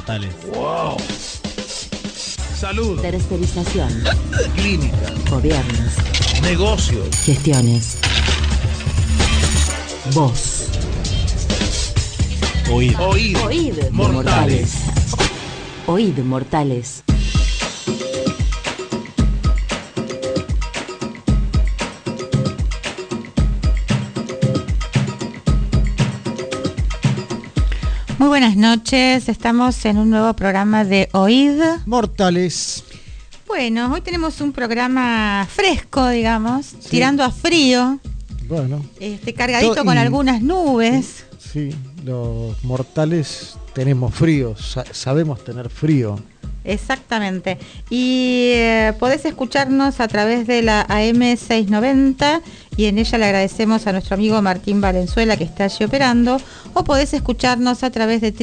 mortales. ¡Wow! Salud. Tercerización. Clínica. Gobiernos. Negocios. Gestiones. Voz. Oíd. Oíd. Oíd. Mortales. Oíd, mortales. Muy buenas noches, estamos en un nuevo programa de Oíd Mortales. Bueno, hoy tenemos un programa fresco, digamos, Sí. tirando a frío, Bueno, cargadito con algunas nubes. sí, los mortales tenemos frío, sabemos tener frío. Exactamente. Y podés escucharnos a través de la AM 690 y en ella le agradecemos a nuestro amigo Martín Valenzuela que está allí operando, o podés escucharnos a través de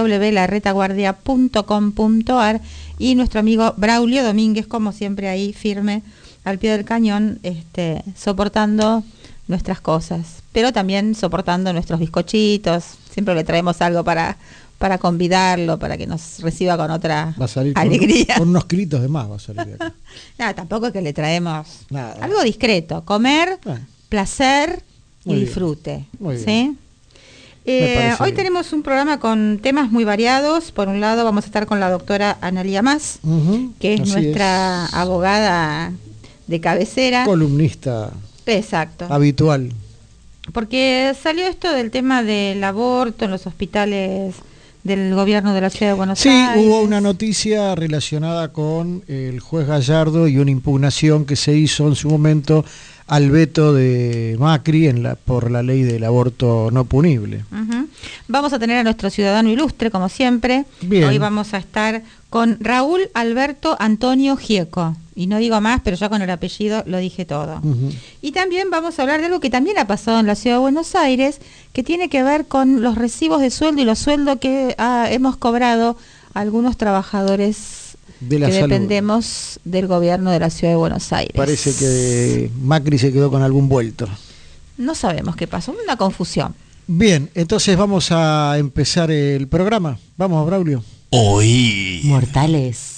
www.laretaguardia.com.ar y nuestro amigo Braulio Domínguez, como siempre ahí firme al pie del cañón, soportando nuestras cosas, pero también soportando nuestros bizcochitos. Siempre le traemos algo para convidarlo, para que nos reciba con otra Va a salir alegría. con unos kilitos de más va a salir de acá. Nada, tampoco es que le traemos Nada. algo discreto, comer, placer y Muy bien. disfrute. Muy bien. ¿Sí? Me parece Hoy bien. tenemos un programa con temas muy variados. Por un lado vamos a estar con la doctora Analía Mas, Ujú, que es así nuestra abogada de cabecera. Columnista Exacto. habitual. Porque salió esto del tema del aborto en los hospitales del gobierno de la ciudad de Buenos Sí, Aires. hubo una noticia relacionada con el juez Gallardo y una impugnación que se hizo en su momento al veto de Macri por la ley del aborto no punible. Ujú. Vamos a tener a nuestro ciudadano ilustre, como siempre. Bien. Hoy vamos a estar con Raúl Alberto Antonio Gieco. Y no digo más, pero ya con el apellido lo dije todo. Ujú. Y también vamos a hablar de algo que también ha pasado en la ciudad de Buenos Aires, que tiene que ver con los recibos de sueldo y los sueldos que hemos cobrado algunos trabajadores De la que salud. dependemos del gobierno de la ciudad de Buenos Aires. Parece que Macri se quedó con algún vuelto. No sabemos qué pasó, una confusión. Bien, entonces vamos a empezar el programa. Vamos, Braulio. Oíd. Mortales.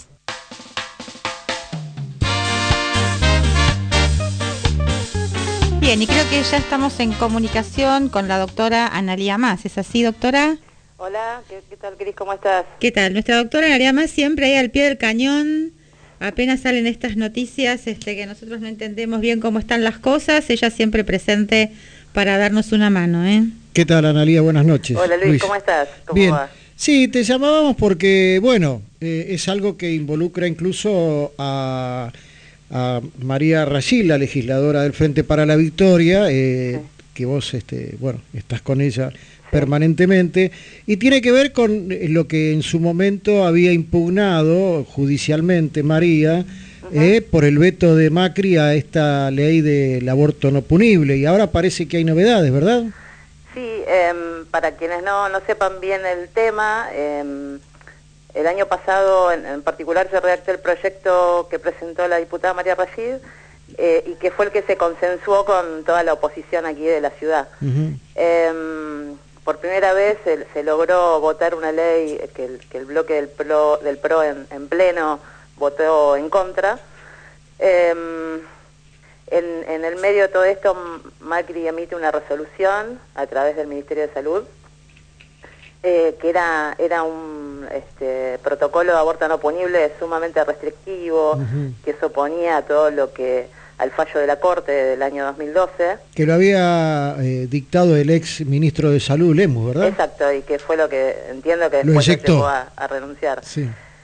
Bien, y creo que ya estamos en comunicación con la doctora Analía Mas. ¿Es así, doctora? Hola, ¿qué tal, Cris? ¿Cómo estás? ¿Qué tal? Nuestra doctora Analía Mas siempre ahí al pie del cañón. Apenas salen estas noticias que nosotros no entendemos bien cómo están las cosas, ella siempre presente para darnos una mano, ¿eh? ¿Qué tal, Analía? Buenas noches. Hola, Luis, ¿cómo estás? ¿Cómo Bien. va? Sí, te llamábamos porque, bueno, es algo que involucra incluso a María Rayil, la legisladora del Frente para la Victoria, que vos, estás con ella permanentemente, y tiene que ver con lo que en su momento había impugnado judicialmente María, por el veto de Macri a esta ley del aborto no punible, y ahora parece que hay novedades, ¿verdad? Sí, para quienes no sepan bien el tema, el año pasado en particular se redactó el proyecto que presentó la diputada María Rayid y que fue el que se consensuó con toda la oposición aquí de la ciudad. Ujú. Por primera vez se logró votar una ley que el bloque del PRO en pleno votó en contra. En el medio de todo esto, Macri emite una resolución a través del Ministerio de Salud, que era un protocolo de aborto no punible sumamente restrictivo, que se oponía a todo lo que al fallo de la Corte del año 2012. Que lo había dictado el ex ministro de Salud, Lemus, ¿verdad? Exacto, y que fue lo que entiendo que Lo después se eyectó. llegó a renunciar. Sí.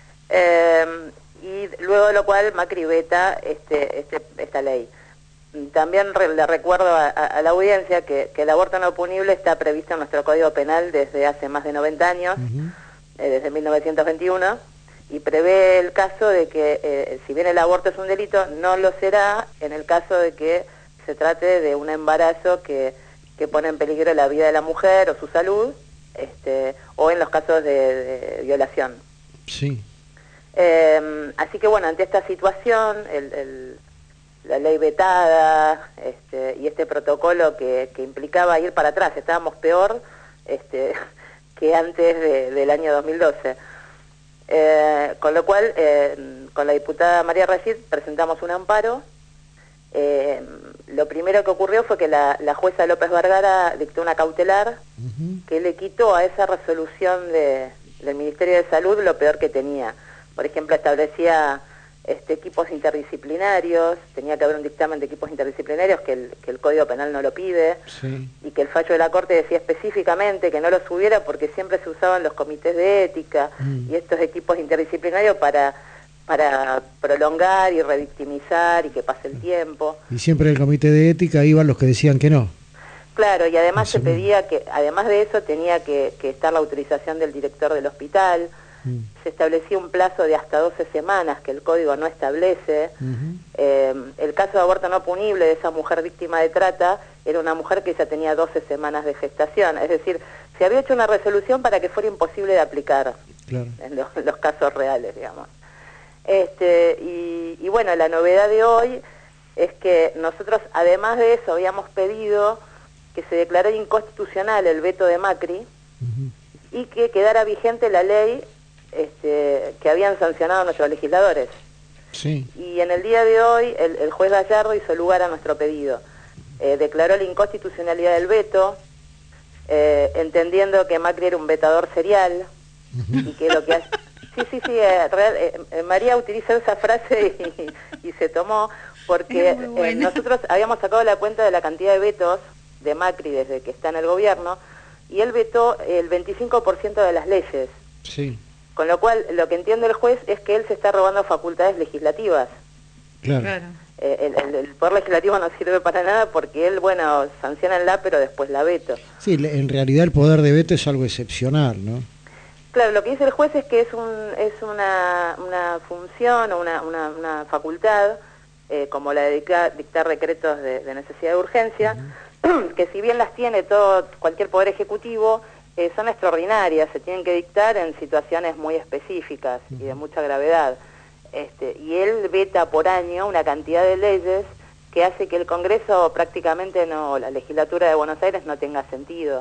Y luego de lo cual Macri veta esta ley. También le recuerdo a la audiencia que el aborto no punible está previsto en nuestro Código Penal desde hace más de 90 años, desde 1921, y prevé el caso de que si bien el aborto es un delito, no lo será en el caso de que se trate de un embarazo que pone en peligro la vida de la mujer o su salud, o en los casos de violación. Sí. Así que bueno, ante esta situación, la ley vetada y este protocolo que implicaba ir para atrás, estábamos peor que antes del año 2012. Con lo cual, con la diputada María Rashid presentamos un amparo. Lo primero que ocurrió fue que la jueza López Vergara dictó una cautelar que le quitó a esa resolución del Ministerio de Salud lo peor que tenía. Por ejemplo, establecía equipos interdisciplinarios, tenía que haber un dictamen de equipos interdisciplinarios que el Código Penal no lo pide, Sí. y que el fallo de la Corte decía específicamente que no los hubiera porque siempre se usaban los comités de ética y estos equipos interdisciplinarios para prolongar y revictimizar y que pase el tiempo. Y siempre en el comité de ética iban los que decían que no. Claro, y además se Eso mismo. pedía que, además de eso, tenía que estar la autorización del director del hospital. Se establecía un plazo de hasta 12 semanas que el código no establece. El caso de aborto no punible de esa mujer víctima de trata era una mujer que ya tenía 12 semanas de gestación. Es decir, se había hecho una resolución para que fuera imposible de aplicar Claro. en los casos reales, digamos. Y bueno, la novedad de hoy es que nosotros, además de eso, habíamos pedido que se declarara inconstitucional el veto de Macri y que quedara vigente la ley que habían sancionado nuestros legisladores. Sí. Y en el día de hoy el juez Gallardo hizo lugar a nuestro pedido. Declaró la inconstitucionalidad del veto, entendiendo que Macri era un vetador serial y que lo que hace... Sí, María utilizó esa frase y se tomó porque nosotros habíamos sacado la cuenta de la cantidad de vetos de Macri desde que está en el gobierno y él vetó el 25% de las leyes. Sí. Con lo cual, lo que entiende el juez es que él se está robando facultades legislativas. Claro. El poder legislativo no sirve para nada porque él, bueno, sanciónanla, pero después la veto. Sí, en realidad el poder de veto es algo excepcional, ¿no? Claro, lo que dice el juez es que es una función o una facultad, como la de dictar decretos de necesidad de urgencia, que si bien las tiene cualquier poder ejecutivo, son extraordinarias, se tienen que dictar en situaciones muy específicas y de mucha gravedad. Y él veta por año una cantidad de leyes que hace que el Congreso prácticamente la legislatura de Buenos Aires no tenga sentido.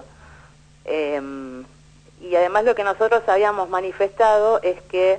Y además lo que nosotros habíamos manifestado es que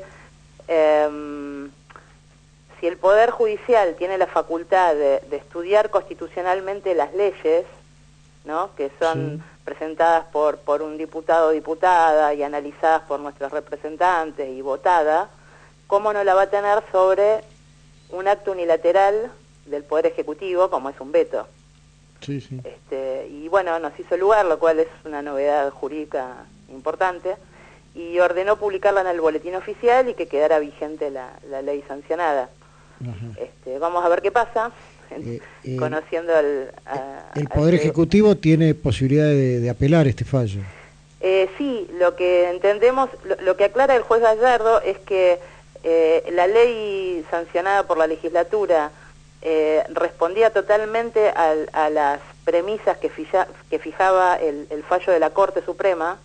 si el Poder Judicial tiene la facultad de estudiar constitucionalmente las leyes, ¿no?, que son presentadas por un diputado o diputada y analizadas por nuestros representantes y votadas, ¿cómo no la va a tener sobre un acto unilateral del Poder Ejecutivo como es un veto? Sí, sí. Y bueno, nos hizo lugar, lo cual es una novedad jurídica importante, y ordenó publicarla en el boletín oficial y que quedara vigente la ley sancionada. Vamos a ver qué pasa, conociendo el Poder Ejecutivo tiene posibilidad de apelar este fallo. Sí, lo que entendemos, lo que aclara el juez Gallardo es que la ley sancionada por la legislatura respondía totalmente a las premisas que fijaba el fallo de la Corte Suprema,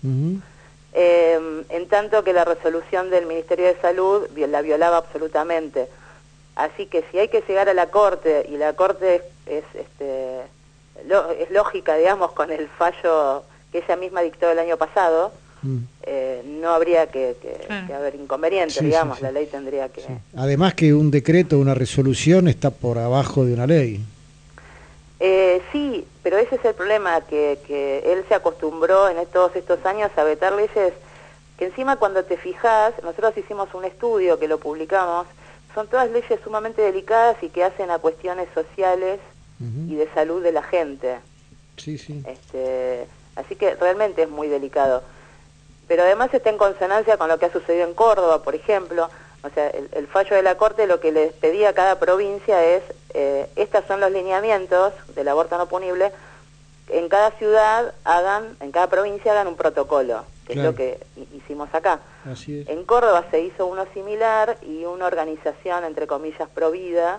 en tanto que la resolución del Ministerio de Salud la violaba absolutamente. Así que si hay que llegar a la Corte, y la Corte es lógica, digamos, con el fallo que ella misma dictó el año pasado, no habría que haber inconveniente, digamos, la ley tendría que... Sí. Además que un decreto, una resolución está por abajo de una ley. Sí, pero ese es el problema, que él se acostumbró en todos estos años a vetar leyes que encima cuando te fijas, nosotros hicimos un estudio que lo publicamos, son todas leyes sumamente delicadas y que hacen a cuestiones sociales y de salud de la gente. Sí, sí. Así que realmente es muy delicado. Pero además está en consonancia con lo que ha sucedido en Córdoba, por ejemplo. O sea, el fallo de la Corte lo que les pedía a cada provincia es, estos son los lineamientos del aborto no punible, en cada ciudad en cada provincia hagan un protocolo, que es lo que hicimos acá. Así es. En Córdoba se hizo uno similar y una organización, entre comillas, provida,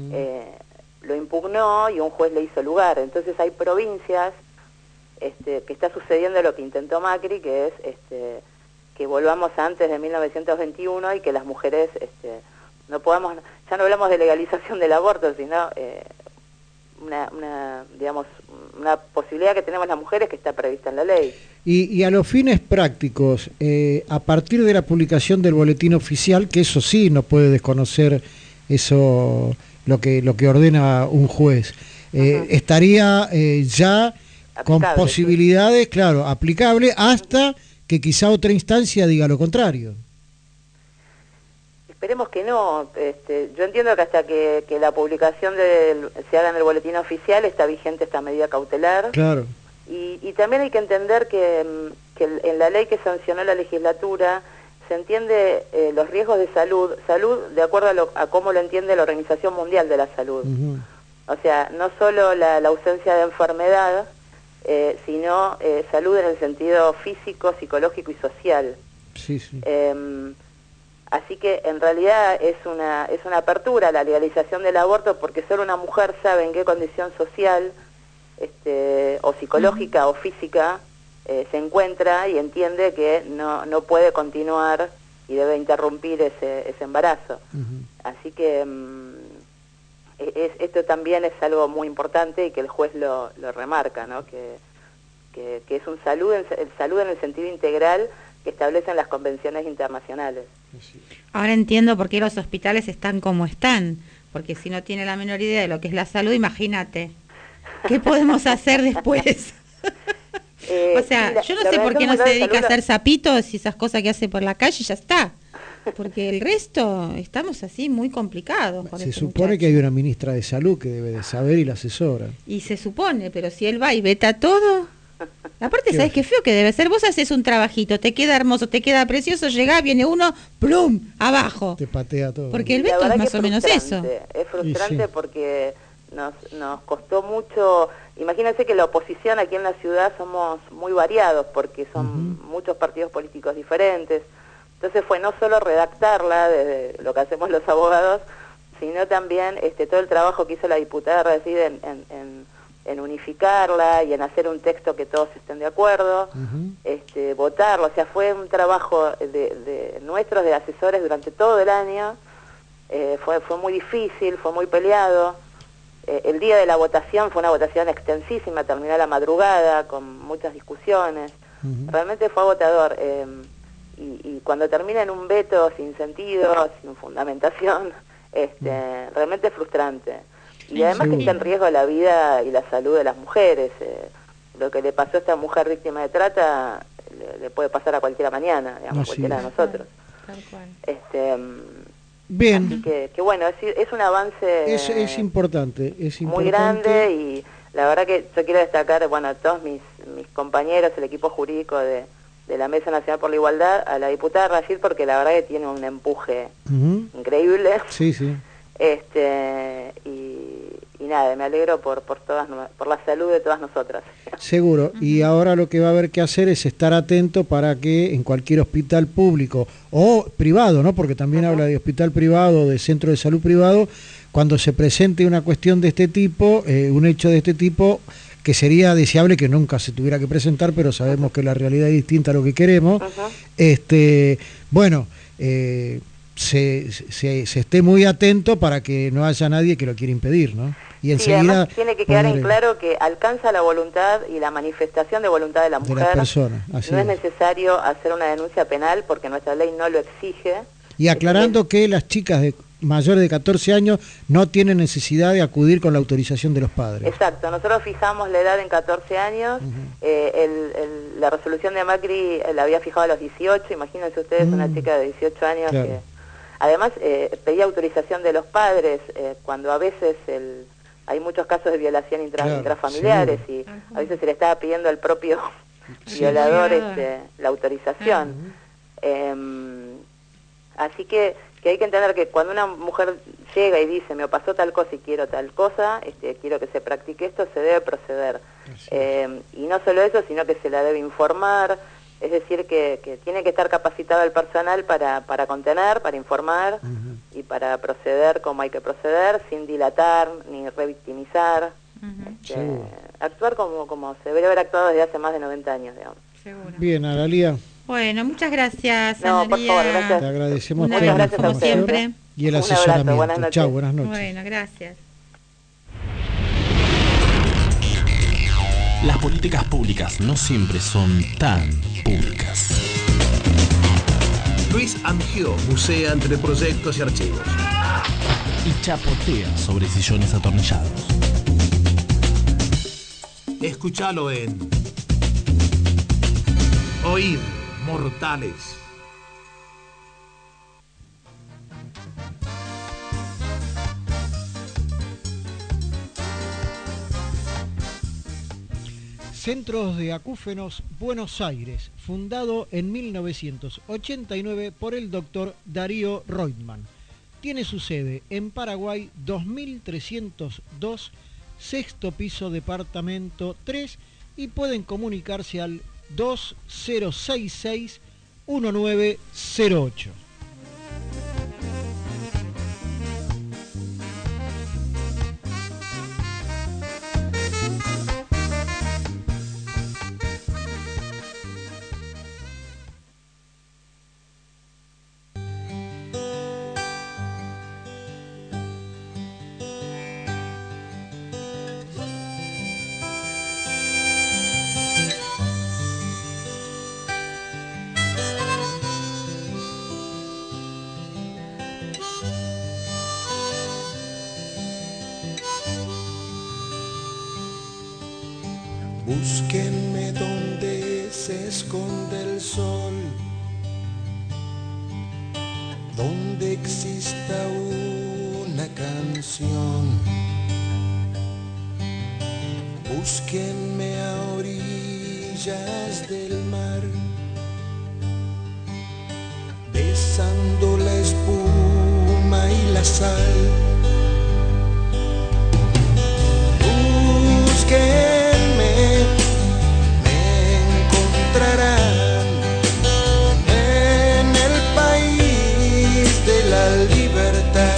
lo impugnó y un juez le hizo lugar. Entonces hay provincias que está sucediendo lo que intentó Macri, que es que volvamos antes de 1921 y que las mujeres no podamos, ya no hablamos de legalización del aborto, sino digamos, una posibilidad que tenemos las mujeres que está prevista en la ley. Y a los fines prácticos, a partir de la publicación del boletín oficial, que eso sí no puede desconocer eso lo que ordena un juez, estaría ya con Aplicable, posibilidades, claro, aplicable hasta que quizá otra instancia diga lo contrario. Esperemos que no. Yo entiendo que hasta que la publicación se haga en el boletín oficial está vigente esta medida cautelar. Claro. Y también hay que entender que en la ley que sancionó la legislatura se entiende los riesgos de salud de acuerdo a cómo lo entiende la Organización Mundial de la Salud. O sea, no solo la ausencia de enfermedad, sino salud en el sentido físico, psicológico y social. Sí, sí. Así que en realidad es una apertura a la legalización del aborto porque solo una mujer sabe en qué condición social o psicológica o física se encuentra y entiende que no puede continuar y debe interrumpir ese embarazo. Así que esto también es algo muy importante y que el juez lo remarca, ¿no? Que es un salud en el sentido integral que establecen las convenciones internacionales. Ahora entiendo por qué los hospitales están como están, porque si no tiene la menor idea de lo que es la salud, imagínate, ¿qué podemos hacer después? O sea, yo no sé por qué no se dedica a hacer zapitos y esas cosas que hace por la calle y ya está. Porque el resto estamos así muy complicados. Con Se este supone muchacho. que hay una ministra de salud que debe de saber y la asesora. Y se supone, pero si él va y veta todo... Aparte, ¿sabes qué feo que debe ser? Vos haces un trabajito, te queda hermoso, te queda precioso, llegás, viene uno, ¡plum!, abajo. Te patea todo. Porque el La veto es verdad más que o menos eso. Es frustrante Y sí. porque nos costó mucho. Imagínense que la oposición aquí en la ciudad somos muy variados porque son muchos partidos políticos diferentes. Entonces fue no solo redactarla, desde lo que hacemos los abogados, sino también todo el trabajo que hizo la diputada Racid en unificarla y en hacer un texto que todos estén de acuerdo, votarlo. O sea, fue un trabajo de nuestros, de asesores durante todo el año. Fue muy difícil, fue muy peleado. El día de la votación fue una votación extensísima, terminó a la madrugada, con muchas discusiones. Realmente fue agotador. Y cuando termina en un veto sin sentido, sin fundamentación, realmente es frustrante. Y además que está en riesgo la vida y la salud de las mujeres. Lo que le pasó a esta mujer víctima de trata le puede pasar a cualquiera mañana, digamos, cualquiera de nosotros. Tal cual. Bien. Así que bueno, es un avance Es importante, muy grande y la verdad que yo quiero destacar, bueno, a todos mis compañeros, el equipo jurídico de la Mesa Nacional por la Igualdad, a la diputada Racid, porque la verdad que tiene un empuje increíble. Sí, sí. Y nada, me alegro por la salud de todas nosotras. Seguro. Y ahora lo que va a haber que hacer es estar atento para que en cualquier hospital público o privado, ¿no? Porque también habla de hospital privado, de centro de salud privado, cuando se presente una cuestión de este tipo, un hecho de este tipo, que sería deseable que nunca se tuviera que presentar, pero sabemos que la realidad es distinta a lo que queremos. Bueno, se esté muy atento para que no haya nadie que lo quiera impedir, ¿no? Y enseguida además tiene que quedar en claro que alcanza la voluntad y la manifestación de voluntad de la mujer. De la persona, así no es es. necesario hacer una denuncia penal porque nuestra ley no lo exige. Y aclarando que las chicas mayores de 14 años no tienen necesidad de acudir con la autorización de los padres. Exacto, nosotros fijamos la edad en 14 años, la resolución de Macri la había fijado a los 18, imagínense ustedes una chica de 18 años Claro. que además pedía autorización de los padres cuando a veces hay muchos casos de violación Claro, intrafamiliares y a veces se le estaba pidiendo al propio violador la autorización. Así que hay que entender que cuando una mujer llega y dice me pasó tal cosa y quiero tal cosa, quiero que se practique esto, se debe proceder. Y no solo eso, sino que se la debe informar, es decir, que tiene que estar capacitado el personal para contener, para informar y para proceder como hay que proceder, sin dilatar ni revictimizar. Actuar como se debería haber actuado desde hace más de 90 años, digamos. Seguro. Bien, Analía, Bueno, muchas gracias, No, por favor, Analía. gracias. te agradecemos Una toda la gracias a como información ustedes. siempre. y el Un abrazo, asesoramiento. buenas noches. Chao, buenas noches. Bueno, gracias. Las políticas públicas no siempre son tan públicas. Luis Amgió musea entre proyectos y archivos. Y chapotea sobre sillones atornillados. Escúchalo en Oíd Mortales. Centros de Acúfenos Buenos Aires, fundado en 1989 por el doctor Darío Reutemann. Tiene su sede en Paraguay 2302, sexto piso, departamento 3, y pueden comunicarse al 2066-1908. Búsquenme donde se esconde el sol, donde exista una canción. Búsquenme a orillas del mar, besando la espuma y la sal. Búsquenme, me encontrarán en el país de la libertad.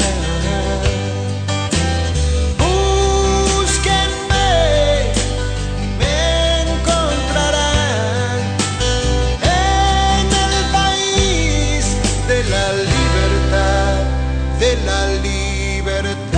Búsquenme, me encontrarán en el país de la libertad, de la libertad.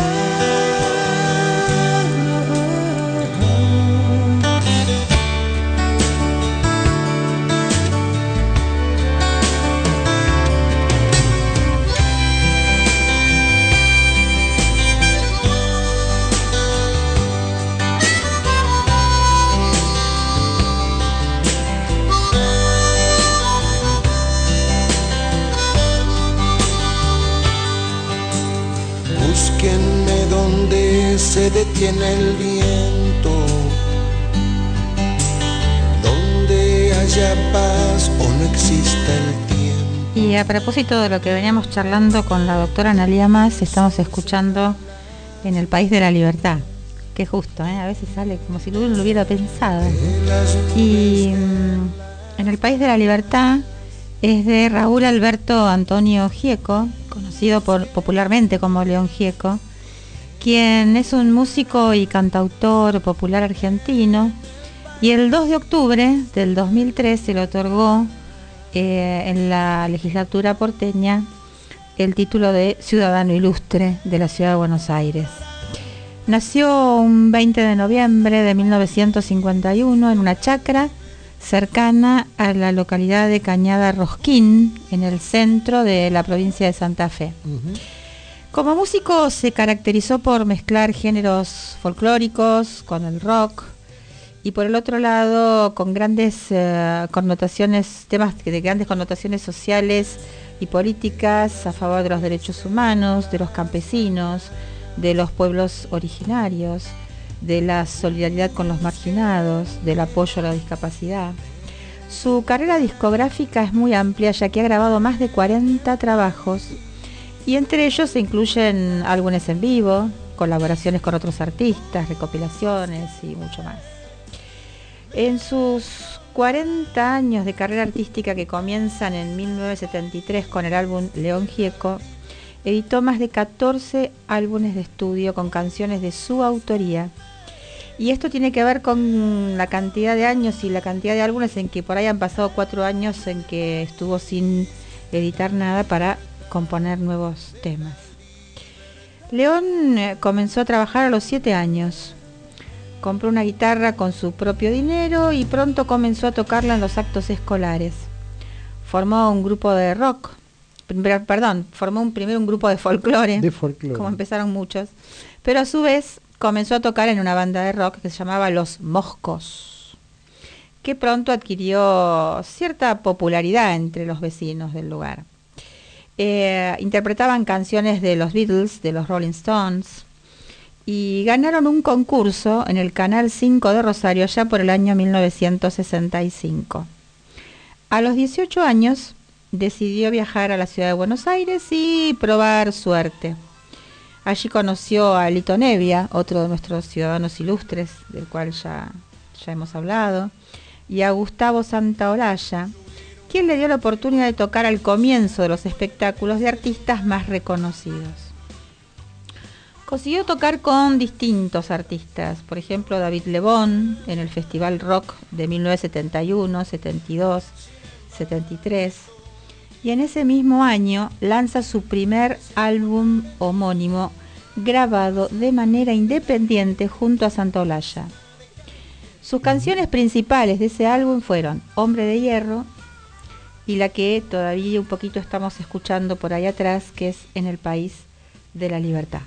Búsquenme donde se detiene el viento, donde haya paz o no exista el tiempo. Y a propósito de lo que veníamos charlando con la doctora Analía Mas, estamos escuchando En el País de la Libertad. Qué justo, a veces sale como si uno lo hubiera pensado. Y En el País de la Libertad es de Raúl Alberto Antonio Gieco, conocido popularmente como León Gieco, quien es un músico y cantautor popular argentino, y el 2 de octubre del 2003 se le otorgó en la legislatura porteña el título de Ciudadano Ilustre de la Ciudad de Buenos Aires. Nació un 20 de noviembre de 1951 en una chacra cercana a la localidad de Cañada Rosquín, en el centro de la provincia de Santa Fe. Como músico se caracterizó por mezclar géneros folclóricos con el rock, y por el otro lado con grandes connotaciones, temas de grandes connotaciones sociales y políticas a favor de los derechos humanos, de los campesinos, de los pueblos originarios, de la solidaridad con los marginados, del apoyo a la discapacidad. Su carrera discográfica es muy amplia, ya que ha grabado más de 40 trabajos, y entre ellos se incluyen álbumes en vivo, colaboraciones con otros artistas, recopilaciones y mucho más. En sus 40 años de carrera artística, que comienzan en 1973 con el álbum León Gieco, editó más de 14 álbumes de estudio con canciones de su autoría. Y esto tiene que ver con la cantidad de años y la cantidad de álbumes en que por ahí han pasado 4 años en que estuvo sin editar nada para componer nuevos temas. León comenzó a trabajar a los 7 años. Compró una guitarra con su propio dinero y pronto comenzó a tocarla en los actos escolares. Formó un grupo de rock, formó primero un grupo de folclore, como empezaron muchos, pero a su vez comenzó a tocar en una banda de rock que se llamaba Los Moscos, que pronto adquirió cierta popularidad entre los vecinos del lugar. Interpretaban canciones de los Beatles, de los Rolling Stones, y ganaron un concurso en el Canal 5 de Rosario ya por el año 1965. A los 18 años decidió viajar a la ciudad de Buenos Aires y probar suerte. Allí conoció a Lito Nebbia, otro de nuestros ciudadanos ilustres, del cual ya hemos hablado, y a Gustavo Santaolalla, quien le dio la oportunidad de tocar al comienzo de los espectáculos de artistas más reconocidos. Consiguió tocar con distintos artistas, por ejemplo David Lebón en el Festival Rock de 1971, 72, 73, y en ese mismo año lanza su primer álbum homónimo grabado de manera independiente junto a Santaolalla. Sus canciones principales de ese álbum fueron Hombre de Hierro y la que todavía un poquito estamos escuchando por ahí atrás, que es En el País de la Libertad.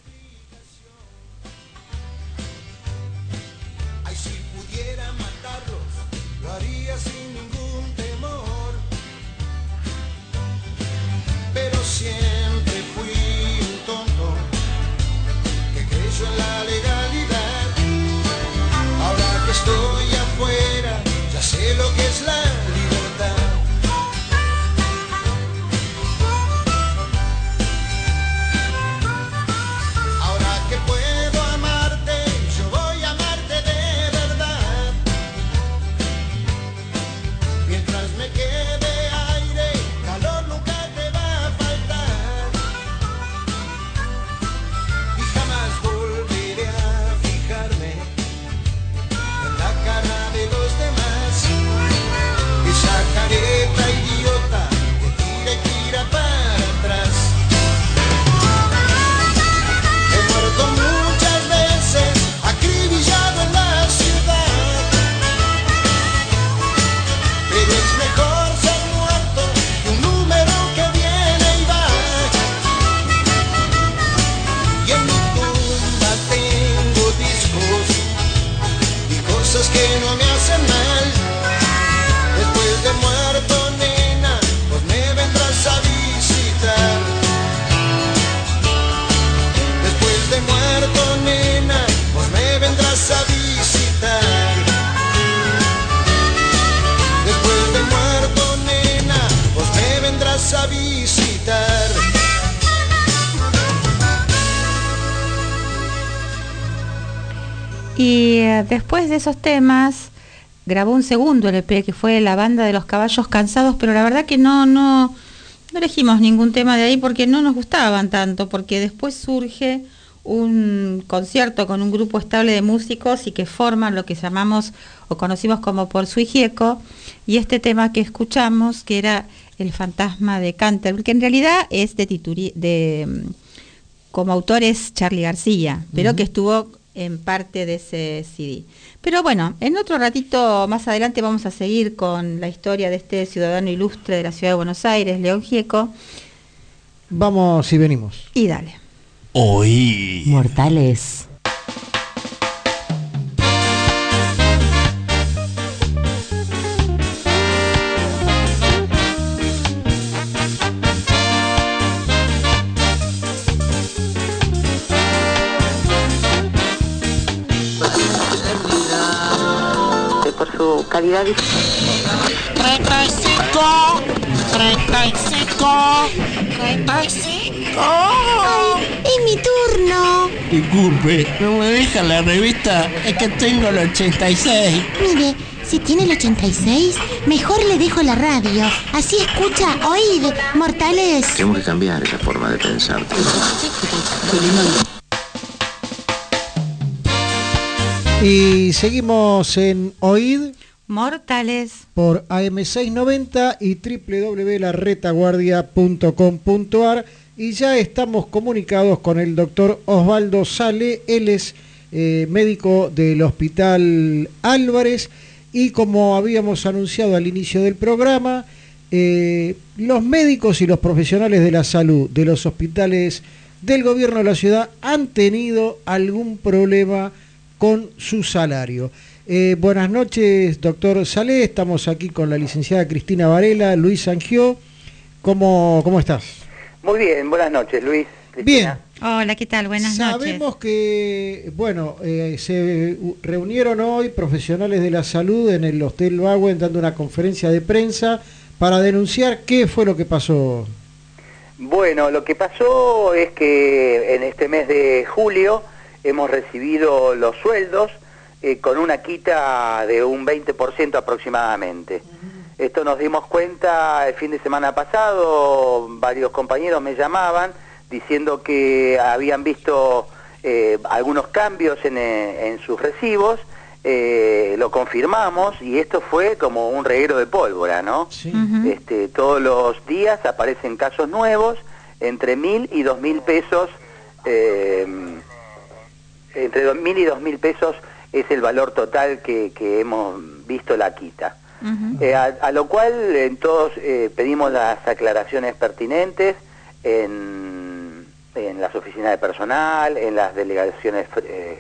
Siempre fui un tonto que creyó en la legalidad. Ahora que estoy afuera, ya sé lo que es la libertad. Ahora que puedo amarte, yo voy a amarte de verdad. Mientras me quede aire, calor nunca te va a faltar. Y jamás volveré a fijarme en la cara de los demás. Esa careta idiota que tira y tira para atrás. He muerto muchas veces, acribillado en la ciudad, pero es mejor ser muerto que un número que viene y va. Y en mi tumba tengo discos y cosas que no me hacen mal. Después de muerto, nena, pues me vendrás a visitar. Después de muerto, nena, pues me vendrás a visitar. Después de muerto, nena, pues me vendrás a visitar. Y después de esos temas grabó un segundo LP que fue La Banda de los Caballos Cansados, pero la verdad que no elegimos ningún tema de ahí porque no nos gustaban tanto, porque después surge un concierto con un grupo estable de músicos y que forman lo que llamamos o conocimos como Por Sui Gieco, y este tema que escuchamos, que era El Fantasma de Canterbury, que en realidad es como autor es Charly García, pero que estuvo en parte de ese CD. Pero bueno, en otro ratito más adelante vamos a seguir con la historia de este ciudadano ilustre de la ciudad de Buenos Aires, León Gieco. Vamos y venimos. Y dale. Hoy. Mortales. Por su calidad. 35. ¡Ay, es mi turno! Disculpe, ¿no me deja la revista? Es que tengo el 86. Mire, si tiene el 86, mejor le dejo la radio. Así escucha, oíd, mortales. Tenemos que cambiar esa forma de pensar. Y seguimos en Oíd Mortales por AM690 y www.laretaguardia.com.ar, y ya estamos comunicados con el doctor Osvaldo Sale. Él es médico del Hospital Álvarez, y como habíamos anunciado al inicio del programa, los médicos y los profesionales de la salud de los hospitales del gobierno de la ciudad han tenido algún problema con su salario. Buenas noches, doctor Salé. Estamos aquí con la licenciada Cristina Varela, Luis Sangió. ¿Cómo estás? Muy bien, buenas noches, Luis. Cristina. Bien. Hola, ¿qué tal? Buenas noches. Sabemos que, se reunieron hoy profesionales de la salud en el Hotel Bagüen dando una conferencia de prensa para denunciar qué fue lo que pasó. Bueno, lo que pasó es que en este mes de julio hemos recibido los sueldos con una quita de un 20% aproximadamente. Esto nos dimos cuenta el fin de semana pasado, varios compañeros me llamaban diciendo que habían visto algunos cambios en sus recibos, lo confirmamos y esto fue como un reguero de pólvora, ¿no? Sí. Todos los días aparecen casos nuevos, entre 1.000 y 2.000 pesos, entre 2.000 y 2.000 pesos es el valor total que hemos visto la quita. A lo cual todos pedimos las aclaraciones pertinentes en las oficinas de personal, en las delegaciones,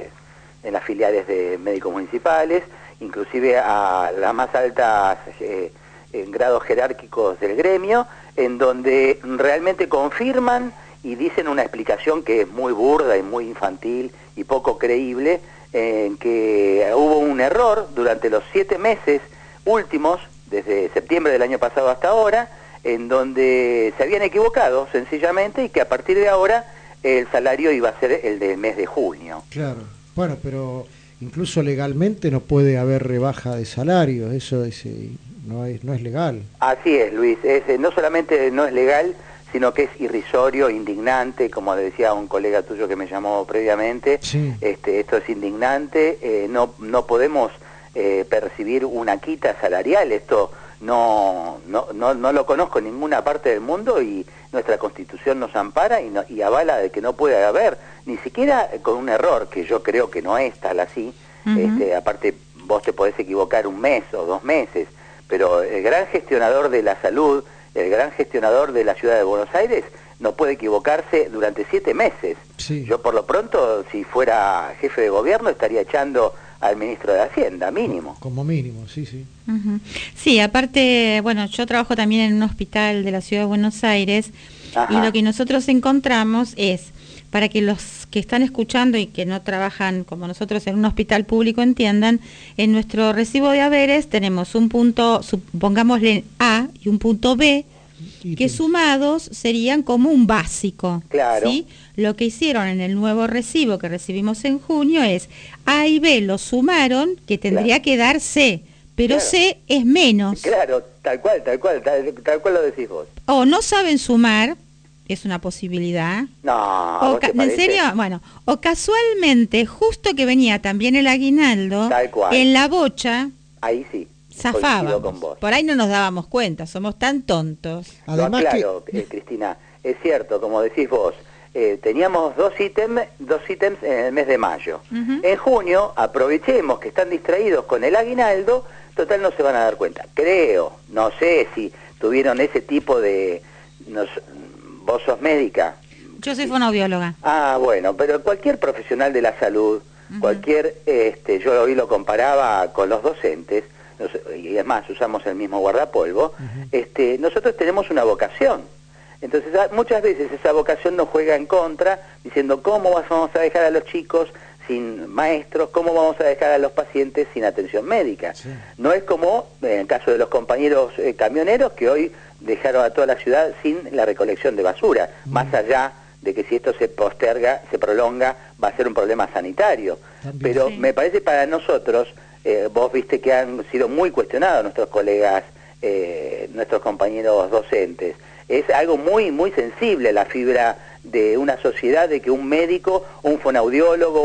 en las filiales de médicos municipales, inclusive a las más altas en grados jerárquicos del gremio, en donde realmente confirman y dicen una explicación que es muy burda y muy infantil y poco creíble, en que hubo un error durante los 7 meses últimos, desde septiembre del año pasado hasta ahora, en donde se habían equivocado sencillamente y que a partir de ahora el salario iba a ser el del mes de junio. Claro, bueno, pero incluso legalmente no puede haber rebaja de salario, eso no es legal. Así es, Luis, no solamente no es legal, sino que es irrisorio, indignante, como le decía a un colega tuyo que me llamó previamente, sí. Esto es indignante, no podemos percibir una quita salarial, esto no lo conozco en ninguna parte del mundo y nuestra Constitución nos ampara y avala de que no puede haber, ni siquiera con un error, que yo creo que no es tal así, aparte vos te podés equivocar un mes o 2 meses, pero el gran gestionador de la salud, el gran gestionador de la ciudad de Buenos Aires, no puede equivocarse durante 7 meses. Sí. Yo por lo pronto, si fuera jefe de gobierno, estaría echando al ministro de Hacienda, mínimo. Como mínimo, sí, sí. Sí, aparte, bueno, yo trabajo también en un hospital de la ciudad de Buenos Aires. Ajá. Y lo que nosotros encontramos es, para que los que están escuchando y que no trabajan como nosotros en un hospital público entiendan, en nuestro recibo de haberes tenemos un punto, pongámosle A y un punto B, que sumados serían como un básico. Claro. ¿Sí? Lo que hicieron en el nuevo recibo que recibimos en junio es A y B lo sumaron, que tendría que dar C, pero claro. C es menos. Claro, tal cual lo decís vos. O no saben sumar, es una posibilidad. No, ¿en serio? Bueno, o casualmente, justo que venía también el aguinaldo, en la bocha, ahí sí. Zafábamos. Por ahí no nos dábamos cuenta, somos tan tontos. Además, claro, Cristina, es cierto, como decís vos, teníamos dos ítems en el mes de mayo. En junio, aprovechemos que están distraídos con el aguinaldo, total no se van a dar cuenta. Creo, no sé si tuvieron ese tipo de... vos sos médica. Yo soy fonoaudióloga. Ah, bueno, pero cualquier profesional de la salud, yo hoy lo comparaba con los docentes, y además usamos el mismo guardapolvo, nosotros tenemos una vocación. Entonces muchas veces esa vocación nos juega en contra, diciendo cómo vamos a dejar a los chicos sin maestros, cómo vamos a dejar a los pacientes sin atención médica. Sí. No es como en el caso de los compañeros camioneros que hoy dejaron a toda la ciudad sin la recolección de basura, más allá de que si esto se posterga, se prolonga, va a ser un problema sanitario. También. Pero sí. Me parece para nosotros, vos viste que han sido muy cuestionados nuestros colegas, nuestros compañeros docentes, es algo muy, muy sensible la fibra de una sociedad, de que un médico, un fonoaudiólogo,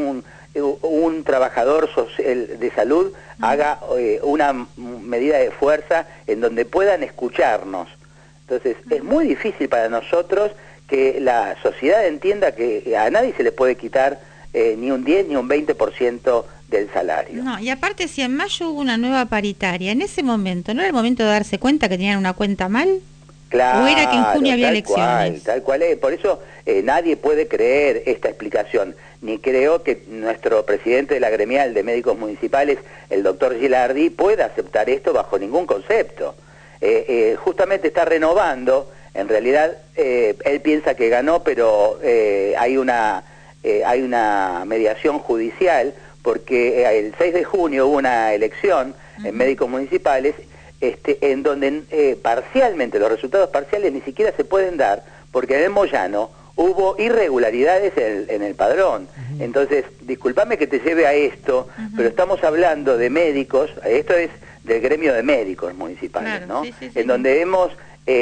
un trabajador de salud haga una medida de fuerza en donde puedan escucharnos. Entonces, es muy difícil para nosotros que la sociedad entienda que a nadie se le puede quitar ni un 10 ni un 20% del salario. No, y aparte si en mayo hubo una nueva paritaria, en ese momento, ¿no era el momento de darse cuenta que tenían una cuenta mal? Claro, ¿O era que en junio había elecciones? Tal cual es. Por eso nadie puede creer esta explicación, ni creo que nuestro presidente de la gremial de médicos municipales, el doctor Gilardi, pueda aceptar esto bajo ningún concepto. Justamente está renovando, en realidad él piensa que ganó, pero hay una mediación judicial, porque el 6 de junio hubo una elección en médicos municipales, en donde parcialmente, los resultados parciales ni siquiera se pueden dar, porque en el Moyano hubo irregularidades en el padrón. Entonces, discúlpame que te lleve a esto, pero estamos hablando de médicos, esto es del gremio de médicos municipales, ¿no? Sí, en donde hemos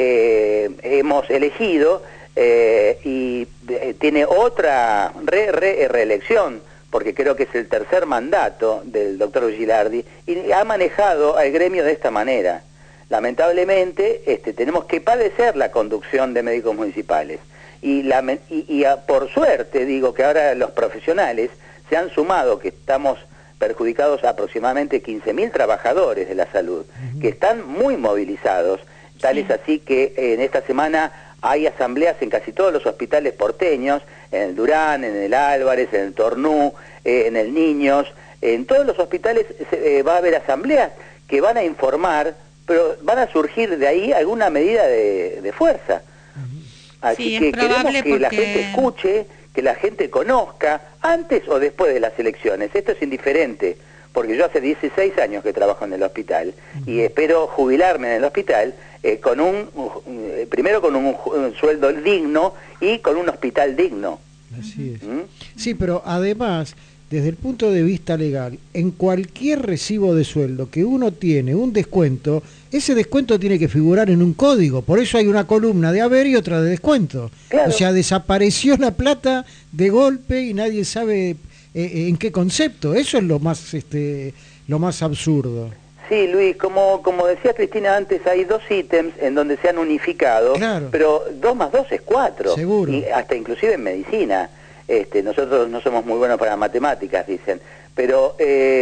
elegido y tiene otra reelección, porque creo que es el tercer mandato del doctor Gilardi, y ha manejado al gremio de esta manera. Lamentablemente, tenemos que padecer la conducción de médicos municipales. Por suerte, digo que ahora los profesionales se han sumado, que estamos perjudicados aproximadamente 15.000 trabajadores de la salud, que están muy movilizados, tal es así que en esta semana hay asambleas en casi todos los hospitales porteños, en el Durán, en el Álvarez, en el Tornú, en el Niños, en todos los hospitales va a haber asambleas que van a informar, pero van a surgir de ahí alguna medida de fuerza. Así que queremos que la gente escuche, que la gente conozca, antes o después de las elecciones. Esto es indiferente, porque yo hace 16 años que trabajo en el hospital y espero jubilarme en el hospital primero con un sueldo digno y con un hospital digno. Así es. Sí, pero además, desde el punto de vista legal, en cualquier recibo de sueldo que uno tiene un descuento, ese descuento tiene que figurar en un código. Por eso hay una columna de haber y otra de descuento. Claro. O sea, desapareció la plata de golpe y nadie sabe en qué concepto. Eso es lo más absurdo. Sí, Luis, como decía Cristina antes, hay 2 ítems en donde se han unificado, pero 2 más 2 es 4. Seguro. Y hasta inclusive en medicina. Nosotros no somos muy buenos para matemáticas, dicen, pero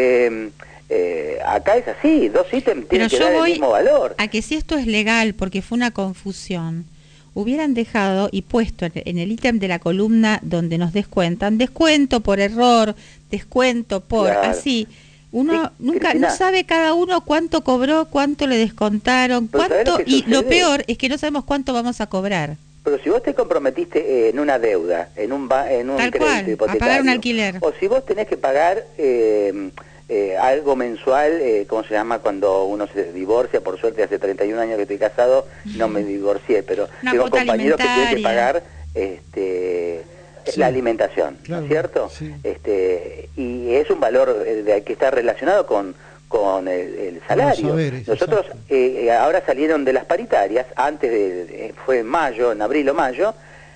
acá es así, 2 ítems tienen que dar el mismo valor. A que si esto es legal, porque fue una confusión, hubieran dejado y puesto en el ítem de la columna donde nos descuentan, descuento por error, descuento por así. Uno nunca no sabe cada uno cuánto cobró, cuánto le descontaron, cuánto, y lo peor es que no sabemos cuánto vamos a cobrar. Pero si vos te comprometiste en una deuda, en un crédito hipotecario, a pagar un alquiler, o si vos tenés que pagar algo mensual, ¿cómo se llama cuando uno se divorcia? Por suerte hace 31 años que estoy casado, no me divorcié, pero tengo compañeros que tienen que pagar la alimentación, ¿no es cierto? Sí. Y es un valor que está relacionado con el salario. Nosotros ahora salieron de las paritarias, antes fue en mayo, en abril o mayo,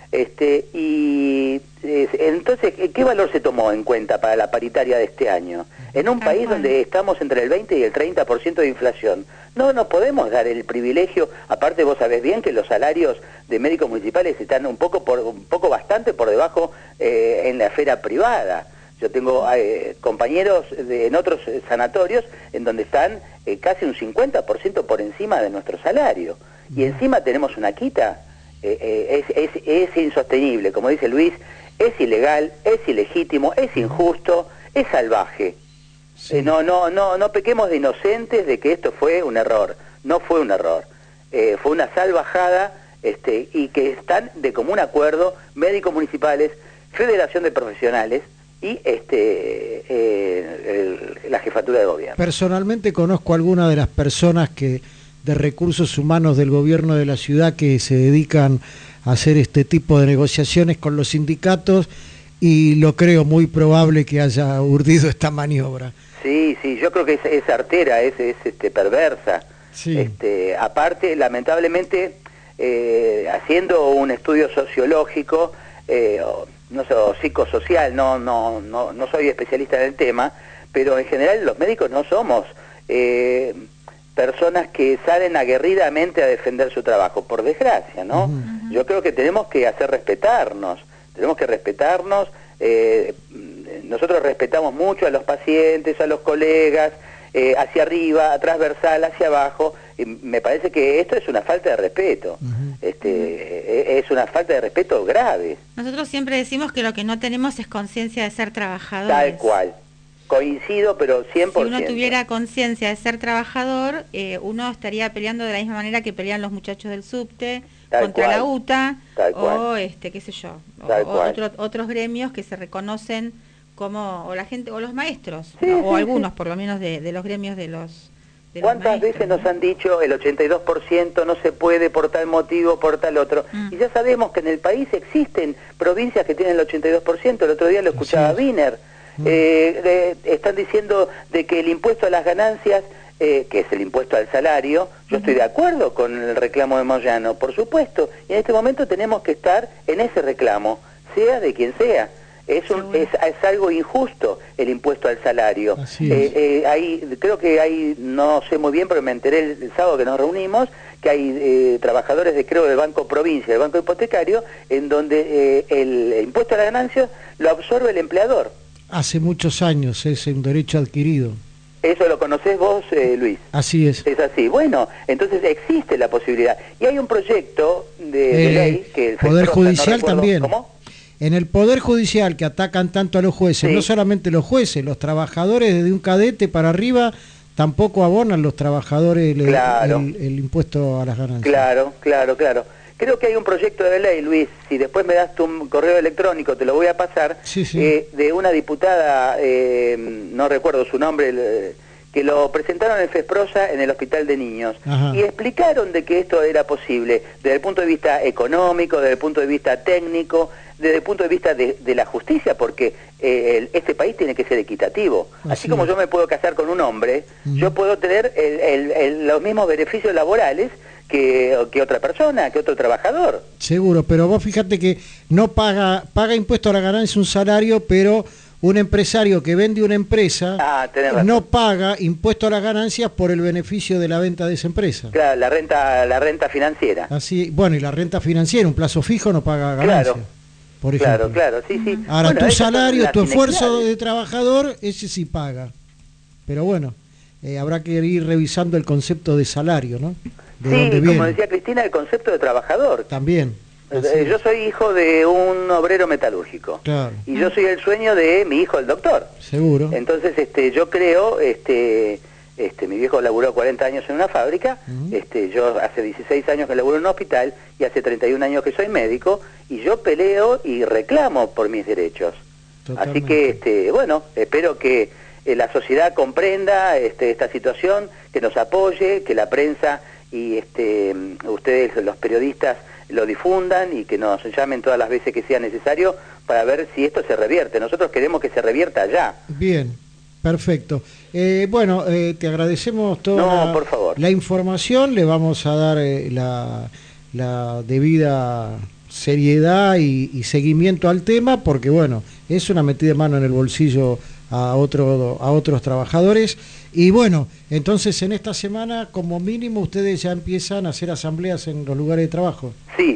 entonces, ¿qué valor se tomó en cuenta para la paritaria de este año? En un país donde estamos entre el 20 y el 30% de inflación, no nos podemos dar el privilegio. Aparte, vos sabés bien que los salarios de médicos municipales están bastante por debajo en la esfera privada. Yo tengo compañeros en otros sanatorios en donde están casi un 50% por encima de nuestro salario. Y encima tenemos una quita. Es insostenible, como dice Luis, es ilegal, es ilegítimo, es injusto, es salvaje. Sí. No pequemos de inocentes de que esto fue un error. No fue un error, fue una salvajada, y que están de común acuerdo médicos municipales, Federación de Profesionales y la Jefatura de Gobierno. Personalmente conozco a algunas de las personas de recursos humanos del gobierno de la ciudad que se dedican a hacer este tipo de negociaciones con los sindicatos, y lo creo muy probable que haya urdido esta maniobra. Sí, yo creo que es artera, es perversa. Sí. Aparte, lamentablemente, haciendo un estudio sociológico, no sé, psicosocial, no soy especialista en el tema, pero en general los médicos no somos personas que salen aguerridamente a defender su trabajo, por desgracia, ¿no? Yo creo que tenemos que hacer respetarnos, nosotros respetamos mucho a los pacientes, a los colegas, hacia arriba, transversal, hacia abajo. Me parece que esto es una falta de respeto. Es una falta de respeto grave. Nosotros siempre decimos que lo que no tenemos es conciencia de ser trabajadores. Tal cual. Coincido, pero 100%. Si uno tuviera conciencia de ser trabajador, uno estaría peleando de la misma manera que pelean los muchachos del subte contra la UTA, o qué sé yo, otros gremios que se reconocen como, o la gente, o los maestros, sí, o sí, algunos por lo menos de los gremios de los ¿Cuántas veces nos han dicho el 82% no se puede por tal motivo, por tal otro? Y ya sabemos que en el país existen provincias que tienen el 82%. El otro día lo escuchaba a Wiener. Están diciendo de que el impuesto a las ganancias, que es el impuesto al salario, yo estoy de acuerdo con el reclamo de Moyano, por supuesto. Y en este momento tenemos que estar en ese reclamo, sea de quien sea. Es algo injusto el impuesto al salario. Creo que hay, no sé muy bien, pero me enteré el sábado que nos reunimos, que hay trabajadores del Banco Provincia, del Banco Hipotecario, en donde el impuesto a la ganancia lo absorbe el empleador. Hace muchos años, es un derecho adquirido. ¿Eso lo conocés vos, Luis? Así es. Es así. Bueno, entonces existe la posibilidad. Y hay un proyecto de ley que el Poder Judicial no también. ¿Cómo? En el Poder Judicial, que atacan tanto a los jueces, no solamente los jueces, los trabajadores desde un cadete para arriba tampoco abonan los trabajadores el impuesto a las ganancias. Claro. Creo que hay un proyecto de ley, Luis, si después me das tu correo electrónico, te lo voy a pasar, de una diputada, no recuerdo su nombre, que lo presentaron en FESPROSA en el Hospital de Niños. Y explicaron de que esto era posible, desde el punto de vista económico, desde el punto de vista técnico, desde el punto de vista de la justicia, porque este país tiene que ser equitativo. Así como yo me puedo casar con un hombre, yo puedo tener los mismos beneficios laborales que otra persona, que otro trabajador. Seguro, pero vos fíjate que no paga impuesto a la ganancia un salario, pero un empresario que vende una empresa no paga impuesto a las ganancias por el beneficio de la venta de esa empresa. Claro, la renta financiera. Así, bueno, y la renta financiera, un plazo fijo no paga ganancias. Por ejemplo. Claro, sí. Ahora, tu salario, tu esfuerzo de trabajador, ese sí paga. Pero bueno, habrá que ir revisando el concepto de salario, ¿no? Como decía Cristina, el concepto de trabajador. También. Yo soy hijo de un obrero metalúrgico. Claro. Y yo soy el sueño de mi hijo, el doctor. Seguro. Entonces, yo creo, mi viejo laburó 40 años en una fábrica, yo hace 16 años que laburo en un hospital y hace 31 años que soy médico, y yo peleo y reclamo por mis derechos. Totalmente. Así que, espero que la sociedad comprenda esta situación, que nos apoye, que la prensa y ustedes, los periodistas, lo difundan y que nos llamen todas las veces que sea necesario para ver si esto se revierte. Nosotros queremos que se revierta ya. Bien. Perfecto. Te agradecemos toda por favor. La información, le vamos a dar la debida seriedad y seguimiento al tema, porque bueno, es una metida de mano en el bolsillo a otros trabajadores. Y bueno, entonces en esta semana, como mínimo, ustedes ya empiezan a hacer asambleas en los lugares de trabajo. Sí,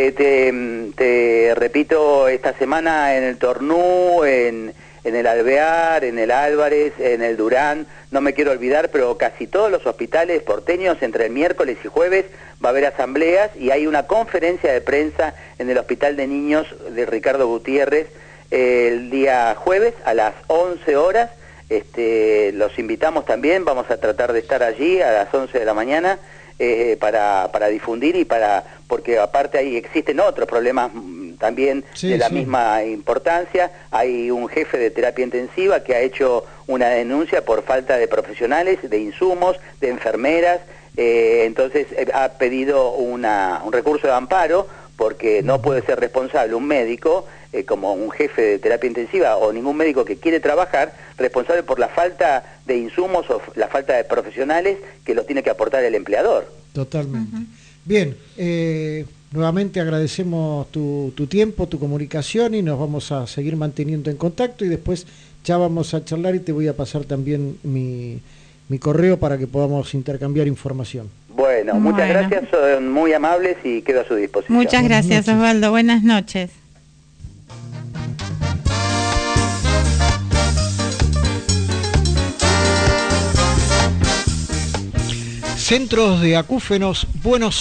te repito, esta semana en el Tornú, en el Alvear, en el Álvarez, en el Durán, no me quiero olvidar, pero casi todos los hospitales porteños, entre el miércoles y jueves, va a haber asambleas y hay una conferencia de prensa en el Hospital de Niños de Ricardo Gutiérrez el día jueves a las 11 horas. Los invitamos también, vamos a tratar de estar allí a las 11 de la mañana para difundir porque aparte ahí existen otros problemas también de la misma importancia. Hay un jefe de terapia intensiva que ha hecho una denuncia por falta de profesionales, de insumos, de enfermeras, entonces ha pedido un recurso de amparo porque no puede ser responsable un médico como un jefe de terapia intensiva o ningún médico que quiere trabajar, responsable por la falta de insumos o la falta de profesionales que los tiene que aportar el empleador. Totalmente. Bien, nuevamente agradecemos tu tiempo, tu comunicación y nos vamos a seguir manteniendo en contacto y después ya vamos a charlar y te voy a pasar también mi correo para que podamos intercambiar información. Bueno, muchas gracias, son muy amables y quedo a su disposición. Muchas gracias, Osvaldo. Buenas noches. Centros de Acúfenos Buenos